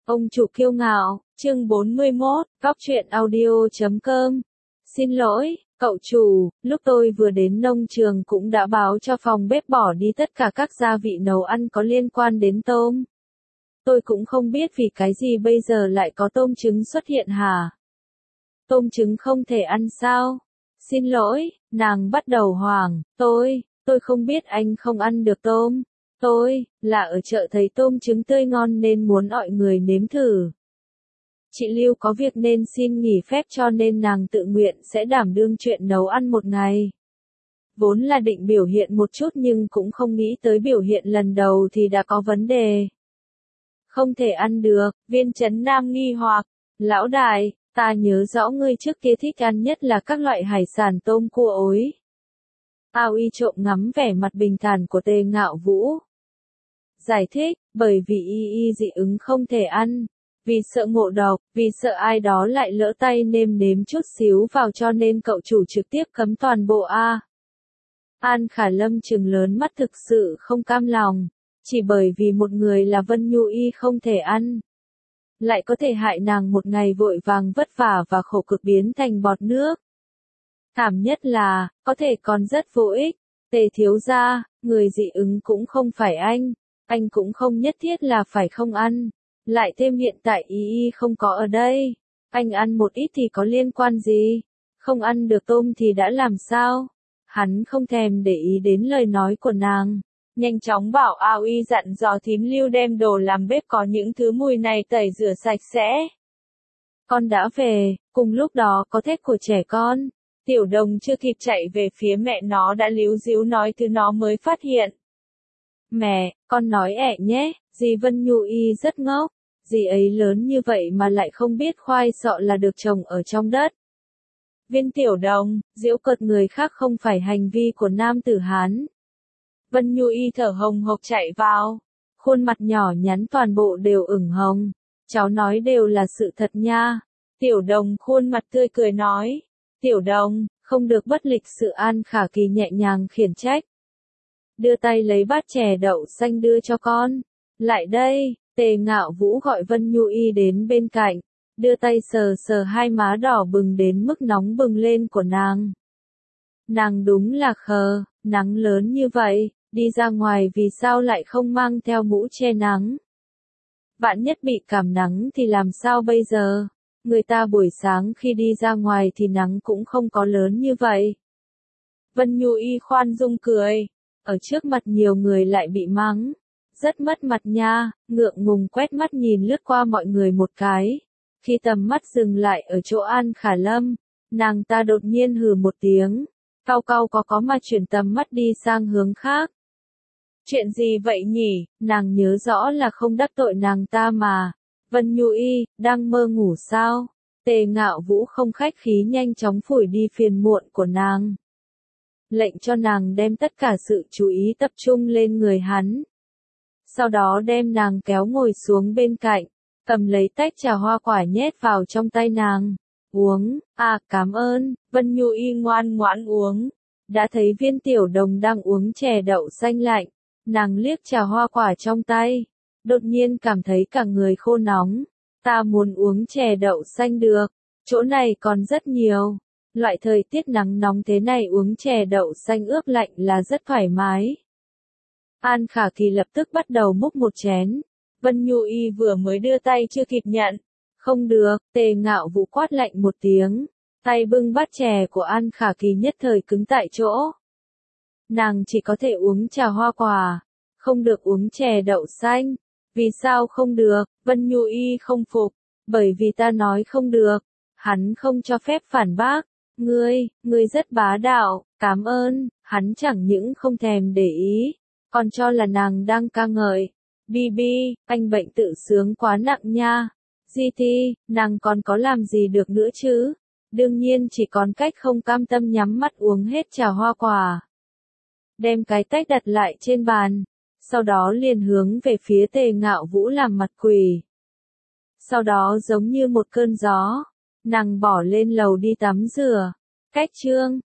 Ông chủ kiêu ngạo, chương 41, góc truyện audio.com. Xin lỗi, cậu chủ, lúc tôi vừa đến nông trường cũng đã báo cho phòng bếp bỏ đi tất cả các gia vị nấu ăn có liên quan đến tôm. Tôi cũng không biết vì cái gì bây giờ lại có tôm trứng xuất hiện hả? Tôm trứng không thể ăn sao? Xin lỗi, nàng bắt đầu hoảng, tôi không biết anh không ăn được tôm. Tôi, là ở chợ thấy tôm trứng tươi ngon nên muốn mọi người nếm thử. Chị Lưu có việc nên xin nghỉ phép cho nên nàng tự nguyện sẽ đảm đương chuyện nấu ăn một ngày. Vốn là định biểu hiện một chút nhưng cũng không nghĩ tới biểu hiện lần đầu thì đã có vấn đề. Không thể ăn được, Viên Chấn Nam nghi hoặc, lão đại, ta nhớ rõ ngươi trước kia thích ăn nhất là các loại hải sản tôm cua ối. Ao Y trộm ngắm vẻ mặt bình thản của Tề Ngạo Vũ. Giải thích, bởi vì y dị ứng không thể ăn, vì sợ ngộ độc, vì sợ ai đó lại lỡ tay nêm nếm chút xíu vào cho nên cậu chủ trực tiếp cấm toàn bộ a. An Khả Lâm trừng lớn mắt thực sự không cam lòng, chỉ bởi vì một người là Vân Nhu Y không thể ăn, lại có thể hại nàng một ngày vội vàng vất vả và khổ cực biến thành bọt nước. Thảm nhất là, có thể còn rất vô ích, Tề thiếu gia, người dị ứng cũng không phải anh cũng không nhất thiết là phải không ăn, lại thêm hiện tại y không có ở đây, anh ăn một ít thì có liên quan gì, không ăn được tôm thì đã làm sao, hắn không thèm để ý đến lời nói của nàng, nhanh chóng bảo Ao Y dặn dò thím Lưu đem đồ làm bếp có những thứ mùi này tẩy rửa sạch sẽ. Con đã về, cùng lúc đó có thét của trẻ con, Tiểu Đồng chưa kịp chạy về phía mẹ nó đã líu díu nói thứ nó mới phát hiện. Mẹ, con nói ẹ nhé, dì Vân Nhu Y rất ngốc, dì ấy lớn như vậy mà lại không biết khoai sọ là được trồng ở trong đất. Viên Tiểu Đồng, giễu cợt người khác không phải hành vi của nam tử Hán. Vân Nhu Y thở hồng hộc chạy vào, khuôn mặt nhỏ nhắn toàn bộ đều ửng hồng, cháu nói đều là sự thật nha. Tiểu Đồng khuôn mặt tươi cười nói, Tiểu Đồng, không được bất lịch sự. An Khả Kỳ nhẹ nhàng khiển trách. Đưa tay lấy bát chè đậu xanh đưa cho con. Lại đây, Tề Ngạo Vũ gọi Vân Nhu Y đến bên cạnh, đưa tay sờ sờ hai má đỏ bừng đến mức nóng bừng lên của nàng. Nàng đúng là khờ, nắng lớn như vậy, đi ra ngoài vì sao lại không mang theo mũ che nắng? Vạn nhất bị cảm nắng thì làm sao bây giờ? Người ta buổi sáng khi đi ra ngoài thì nắng cũng không có lớn như vậy. Vân Nhu Y khoan dung cười, ở trước mặt nhiều người lại bị mắng, rất mất mặt nha, ngượng ngùng quét mắt nhìn lướt qua mọi người một cái. Khi tầm mắt dừng lại ở chỗ An Khả Lâm, nàng ta đột nhiên hừ một tiếng, cau cau có mà chuyển tầm mắt đi sang hướng khác. Chuyện gì vậy nhỉ, nàng nhớ rõ là không đắc tội nàng ta mà. Vân Nhu Y, đang mơ ngủ sao? Tề Ngạo Vũ không khách khí nhanh chóng phủi đi phiền muộn của nàng. Lệnh cho nàng đem tất cả sự chú ý tập trung lên người hắn. Sau đó đem nàng kéo ngồi xuống bên cạnh, cầm lấy tách trà hoa quả nhét vào trong tay nàng. Uống, cảm ơn, Vân Nhu Y ngoan ngoãn uống. Đã thấy Viên Tiểu Đồng đang uống chè đậu xanh lạnh, nàng liếc trà hoa quả trong tay. Đột nhiên cảm thấy cả người khô nóng, ta muốn uống chè đậu xanh được, chỗ này còn rất nhiều, loại thời tiết nắng nóng thế này uống chè đậu xanh ướp lạnh là rất thoải mái. An Khả Kỳ lập tức bắt đầu múc một chén, Vân Nhu Y vừa mới đưa tay chưa kịp nhận, không được, Tề Ngạo Vũ quát lạnh một tiếng, tay bưng bát chè của An Khả Kỳ nhất thời cứng tại chỗ. Nàng chỉ có thể uống trà hoa quả, không được uống chè đậu xanh. Vì sao không được? Vân Nhu Y không phục, bởi vì ta nói không được. Hắn không cho phép phản bác. Ngươi rất bá đạo, cảm ơn. Hắn chẳng những không thèm để ý, còn cho là nàng đang ca ngợi. Bibi, anh bệnh tự sướng quá nặng nha. GT, nàng còn có làm gì được nữa chứ? Đương nhiên chỉ còn cách không cam tâm nhắm mắt uống hết trà hoa quả. Đem cái tách đặt lại trên bàn. Sau đó liền hướng về phía Tề Ngạo Vũ làm mặt quỷ. Sau đó giống như một cơn gió, nàng bỏ lên lầu đi tắm rửa. Cách chương